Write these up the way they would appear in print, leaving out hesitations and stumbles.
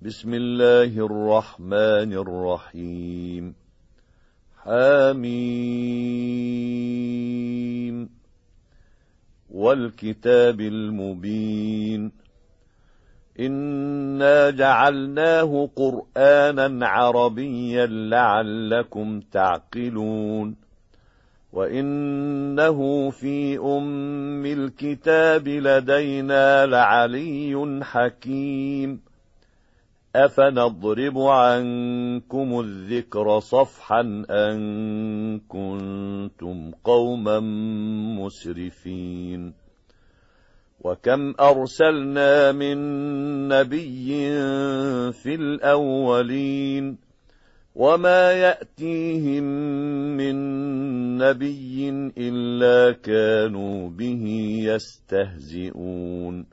بسم الله الرحمن الرحيم. حميم والكتاب المبين. إنا جعلناه قرآنا عربيا لعلكم تعقلون. وإنه في أم الكتاب لدينا لعلي حكيم. أفنضرب عنكم الذكر صفحا أن كنتم قوما مسرفين. وكم أرسلنا من نبي في الأولين وما يأتيهم من نبي إلا كانوا به يستهزئون.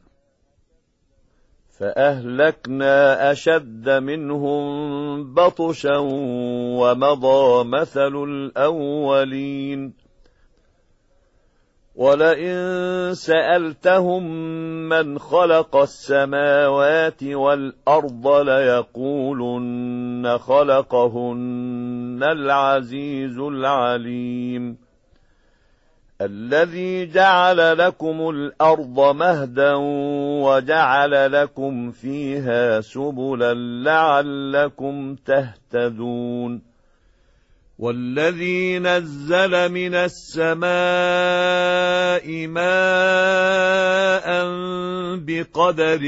فأهلكنا أشد منهم بطشا ومضى مثل الأولين. ولئن سألتهم من خلق السماوات والأرض ليقولن خلقهن العزيز العليم. الذي جعل لكم الأرض مهدا وجعل لكم فيها سبلا لعلكم تهتدون. والذي نزل من السماء ماء بقدر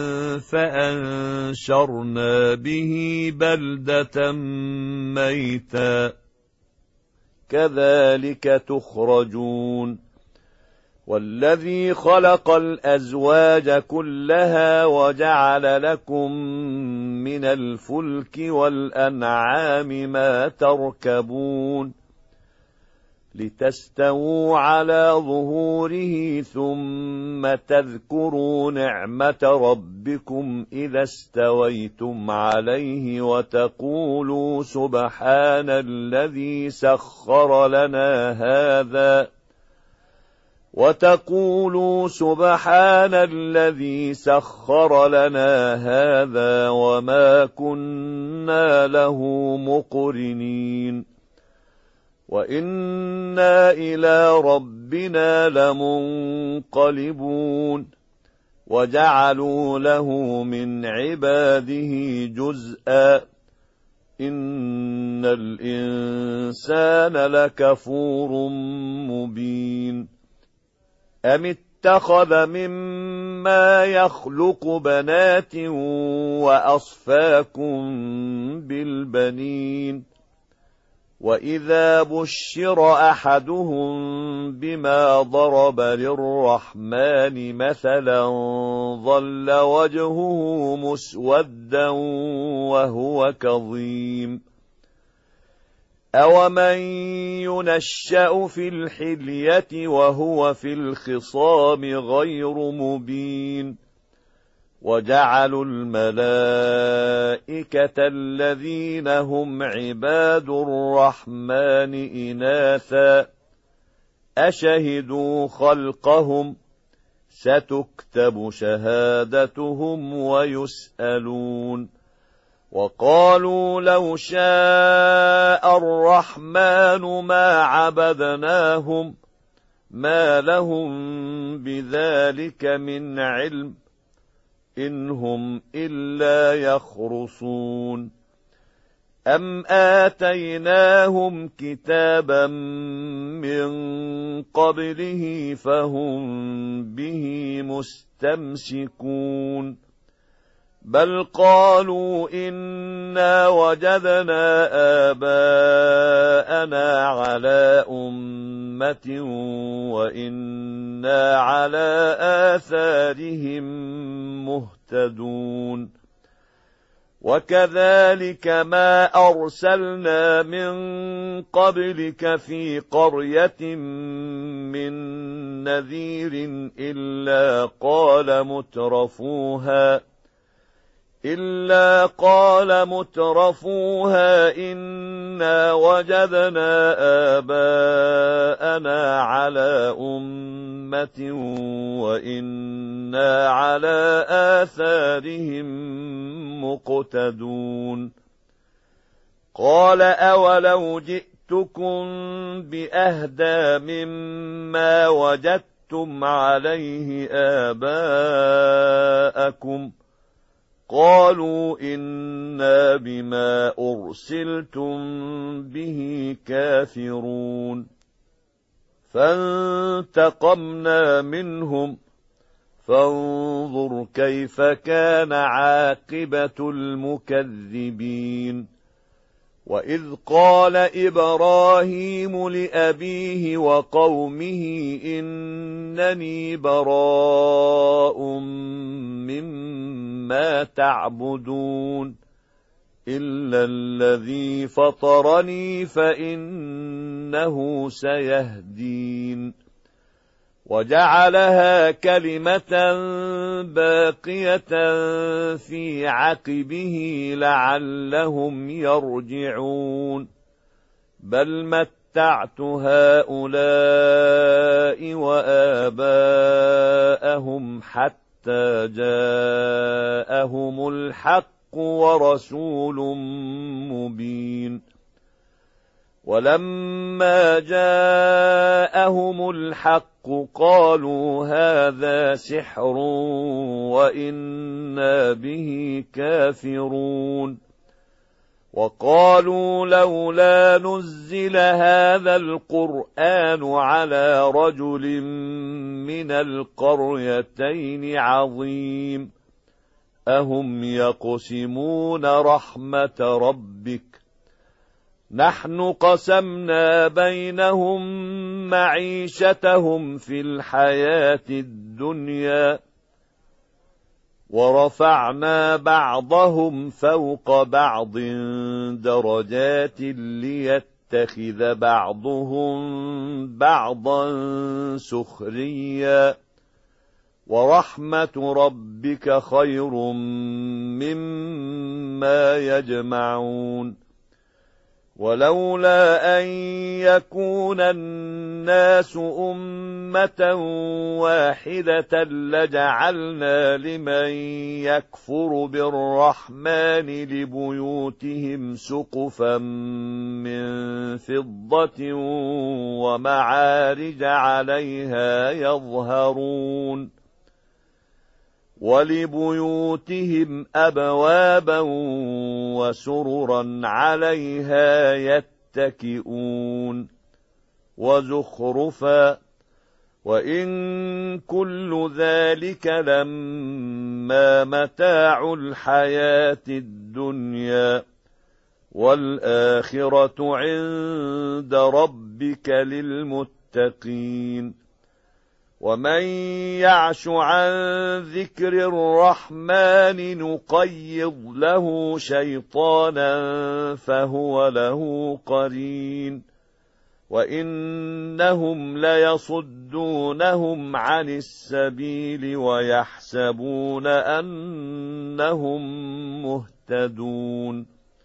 فأنشرنا به بلدة ميتا كذلك تخرجون. والذي خلق الأزواج كلها وجعل لكم من الفلك والأنعام ما تركبون لتستووا على ظهوره ثم تذكروا نعمة ربكم إذا استويتم عليه وتقولوا سبحان الذي سخر لنا هذا وما كنا له مقرنين وإنا إلى ربنا لمنقلبون. وجعلوا له من عباده جزءا إن الإنسان لكفور مبين. أم اتخذ مما يخلق بنات وأصفاكم بالبنين. وإذا بشر أحدهم بما ضرب للرحمن مثلا ظل وجهه مسودا وهو كظيم. أومن ينشأ في الحلية وهو في الخصام غير مبين. وجعلوا الملائكة الذين هم عباد الرحمن إناثا أشهدوا خلقهم ستكتب شهادتهم ويسألون. وقالوا لو شاء الرحمن ما عبدناهم ما لهم بذلك من علم إن هم إلا يخرصون. أم آتيناهم كتابا من قبله فهم به مستمسكون. بل قالوا إنا وجدنا آباءنا على أمة وإنا على آثارهم مهتدون. وكذلك ما أرسلنا من قبلك في قرية من نذير إلا قال مترفوها إلا قال مترفوها إنا وجدنا آباءنا على أمة وإنا على آثارهم مقتدون قال أولو جئتكم بأهدى مما وجدتم عليه آباءكم قالوا إنا بما أرسلتم به كافرون فانتقمنا منهم فانظر كيف كان عاقبة المكذبين وإذ قال إبراهيم لأبيه وقومه إنني براء مما تعبدون إلا الذي فطرني فإنه سيهدين وجعلها كلمة باقية في عقبه لعلهم يرجعون بل متعت هؤلاء وآباءهم حتى جاءهم الحق ورسول مبين ولما جاءهم الحق قالوا هذا سحر وإنا به كافرون وقالوا لولا نزل هذا القرآن على رجل من القريتين عظيم أهم يقسمون رحمة ربك نحن قسمنا بينهم معيشتهم في الحياة الدنيا ورفعنا بعضهم فوق بعض درجات ليتخذ بعضهم بعضا سخريا ورحمة ربك خير مما يجمعون ولولا أن يكون الناس أمة واحدة لجعلنا لمن يكفر بالرحمن لبيوتهم سقفا من فضة ومعارج عليها يظهرون ولبيوتهم أبوابا وسررا عليها يتكئون وزخرفا وإن كل ذلك لما متاع الحياة الدنيا والآخرة عند ربك للمتقين ومن يعش عن ذكر الرحمن نقيض له شيطانا فهو له قرين وإنهم ليصدونهم عن السبيل ويحسبون أنهم مهتدون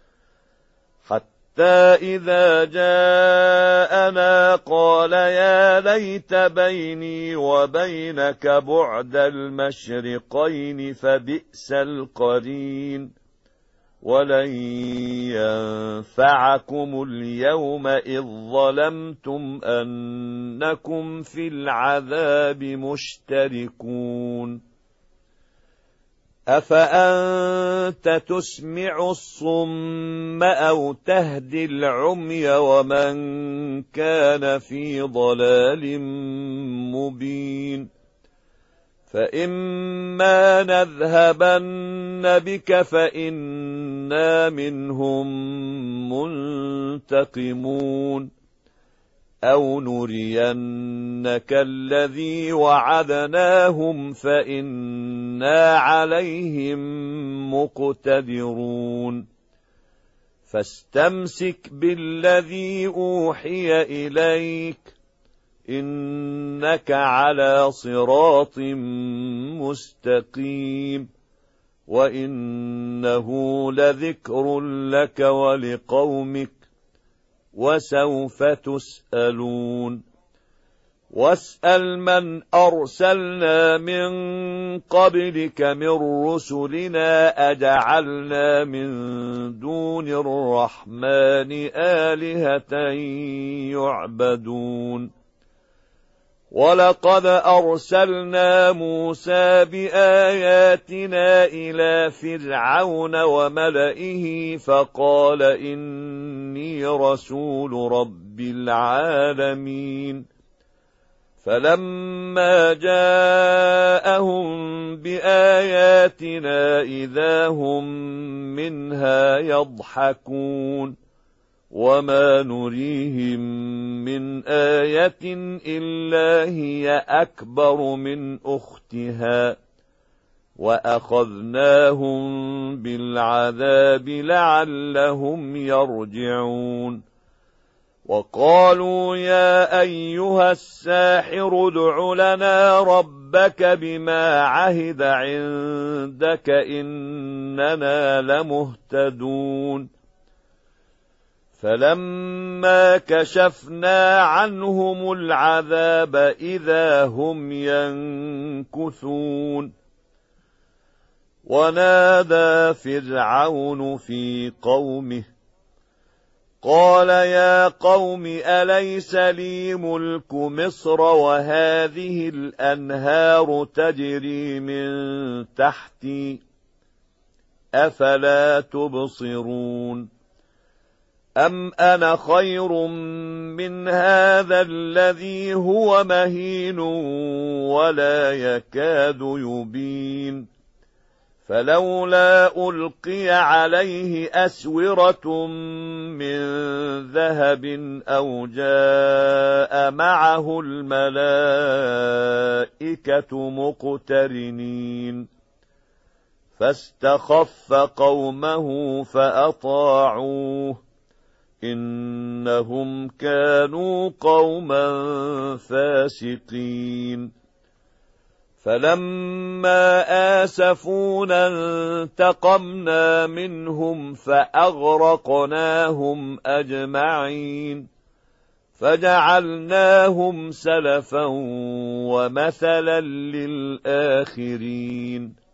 حتى إذا جاءنا قال يا ليت بيني وبينك بعد المشرقين فبئس القرين ولن ينفعكم اليوم إذ ظلمتم أنكم في العذاب مشتركون أفأنت تسمع الصم أو تهدي العمي ومن كان في ضلال مبين فإما نذهبن بك فإنا منهم منتقمون أو نرينك الذي وعدناهم فإنا عليهم مقتدرون فاستمسك بالذي أوحي إليك إنك على صراط مستقيم وإنه لذكر لك ولقومك وسوف تسألون واسأل من أرسلنا من قبلك من رسلنا أجعلنا من دون الرحمن آلهة يعبدون ولقد أرسلنا موسى بآياتنا إلى فرعون وملئه فقال إني رسول رب العالمين فلما جاءهم بآياتنا إذا هم منها يضحكون وما نريهم من آية إلا هي أكبر من أختها وأخذناهم بالعذاب لعلهم يرجعون وقالوا يا أيها الساحر ادع لنا ربك بما عهد عندك إننا لمهتدون فلما كشفنا عنهم العذاب إذا هم ينكثون ونادى فرعون في قومه قال يا قوم أليس لي ملك مصر وهذه الأنهار تجري من تحتي أفلا تبصرون أم أنا خير من هذا الذي هو مهين ولا يكاد يبين فلولا ألقي عليه أسورة من ذهب أو جاء معه الملائكة مقترنين فاستخف قومه فأطاعوه إنهم كانوا قوما فاسقين فلما آسفونا انتقمنا منهم فأغرقناهم أجمعين فجعلناهم سلفا ومثلا للآخرين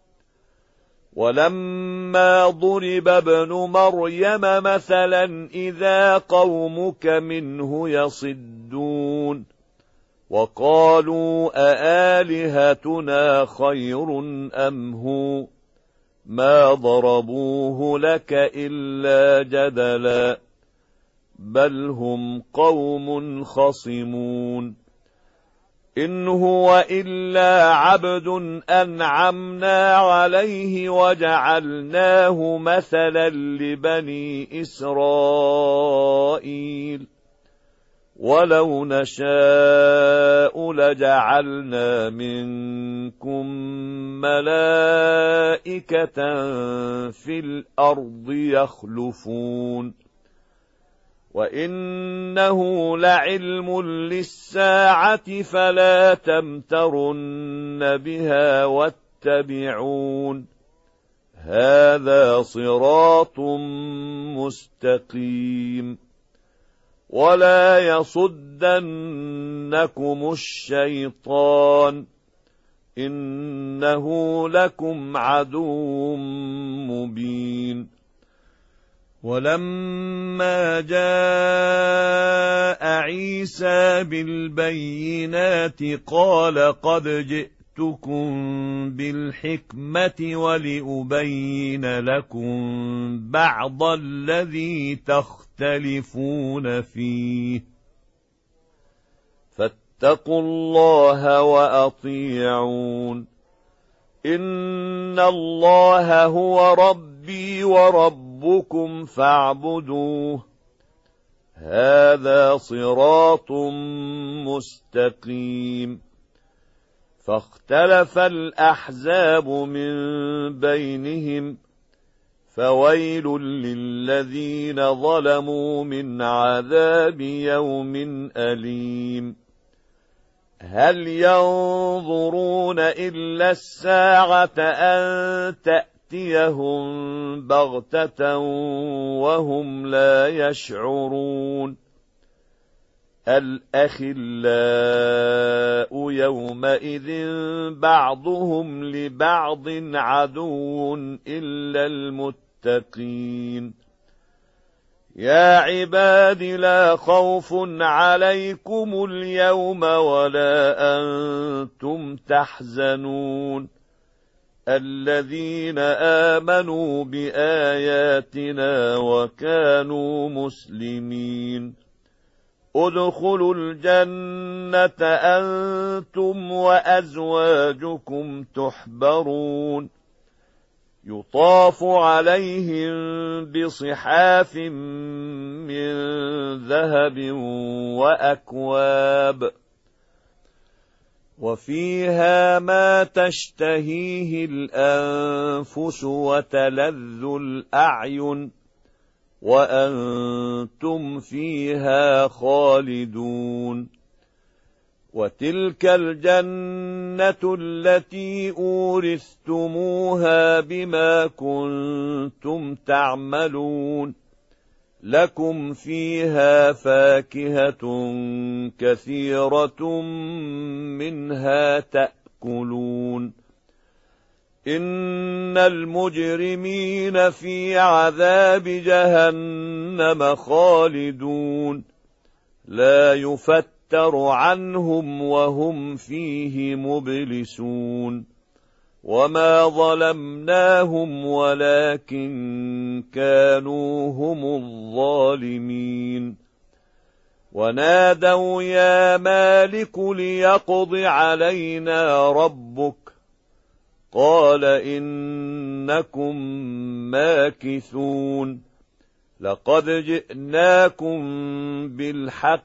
ولما ضرب ابن مريم مثلا إذا قومك منه يصدون وقالوا أآلهتنا خير أم هو ما ضربوه لك إلا جدلا بل هم قوم خصمون إن هو إلا عبد أنعمنا عليه وجعلناه مثلا لبني إسرائيل ولو نشاء لجعلنا منكم ملائكة في الأرض يخلفون وإنه لعلم للساعة فلا تمترن بها واتبعون هذا صراط مستقيم ولا يصدنكم الشيطان إنه لكم عدو مبين ولما جاء عيسى بالبينات قال قد جئتكم بالحكمة ولأبين لكم بعض الذي تختلفون فيه فاتقوا الله وأطيعون إن الله هو ربي وربكم فاعبدوه هذا صراط مستقيم فاختلف الأحزاب من بينهم فويل للذين ظلموا من عذاب يوم أليم هل ينظرون إلا الساعة أن تأتي يأتيهم بغتة وهم لا يشعرون الأخلاء يومئذ بعضهم لبعض عدو إلا المتقين يا عباد لا خوف عليكم اليوم ولا أنتم تحزنون الذين آمنوا بآياتنا وكانوا مسلمين ادخلوا الجنة أنتم وأزواجكم تحبرون يطاف عليهم بصحاف من ذهب وأكواب وفيها ما تشتهيه الأنفس وتلذ الأعين وأنتم فيها خالدون وتلك الجنة التي أورثتموها بما كنتم تعملون لكم فيها فاكهة كثيرة منها تأكلون إن المجرمين في عذاب جهنم خالدون لا يفتر عنهم وهم فيه مبلسون وما ظلمناهم ولكن كانوا هم الظالمين ونادوا يا مالك ليقض علينا ربك قال إنكم ماكثون لقد جئناكم بالحق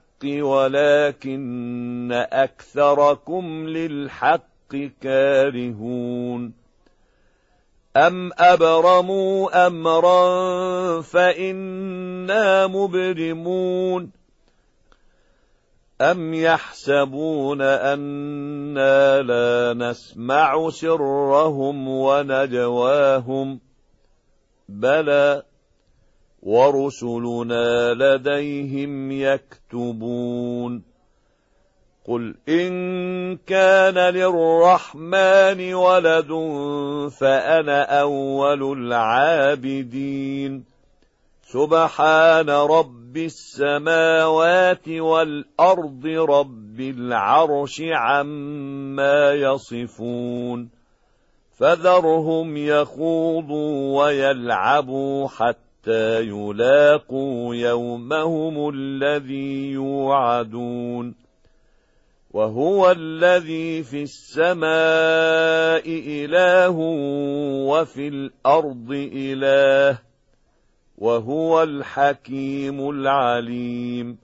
ولكن أكثركم للحق كارهون أم أبرموا أمرا فإنا مبرمون أم يحسبون أنا لا نسمع سرهم ونجواهم بلى ورسلنا لديهم يكتبون قل إن كان للرحمن ولد فأنا أول العابدين سبحان رب السماوات والأرض رب العرش عما يصفون فذرهم يخوضوا ويلعبوا حتى يلاقوا يومهم الذي يوعدون وهو الذي في السماء إله وفي الأرض إله وهو الحكيم العليم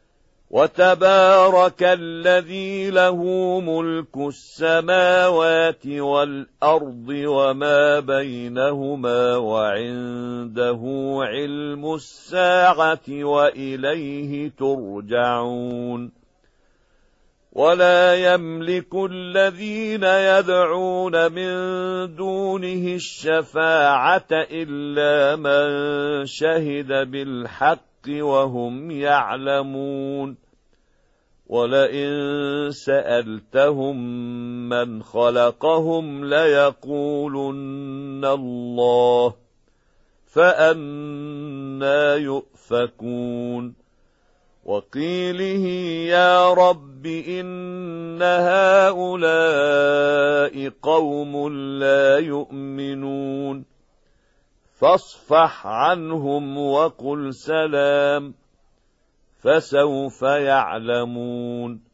وتبارك الذي له ملك السماوات والأرض وما بينهما وعنده علم الساعة وإليه ترجعون ولا يملك الذين يدعون من دونه الشفاعة إلا من شهد بالحق وهم يعلمون ولئن سألتهم من خلقهم ليقولن الله فأنى يؤفكون وقيله يا رب إن هؤلاء قوم لا يؤمنون فاصفح عنهم وقل سلام فسوف يعلمون